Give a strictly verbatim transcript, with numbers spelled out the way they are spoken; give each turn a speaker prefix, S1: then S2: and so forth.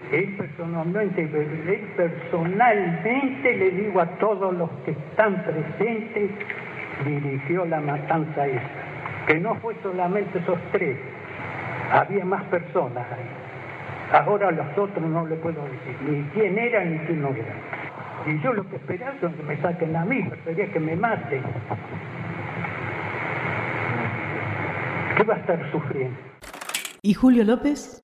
S1: Él personalmente, él personalmente le digo a todos los que están presentes, dirigió la matanza esa, que no fue solamente esos tres, había más personas ahí. Ahora a los otros no le puedo decir ni quién era ni quién no era. Y yo lo que esperaba es que me saquen a mí, prefería que me maten. ¿Qué va a estar sufriendo?
S2: ¿Y Julio López?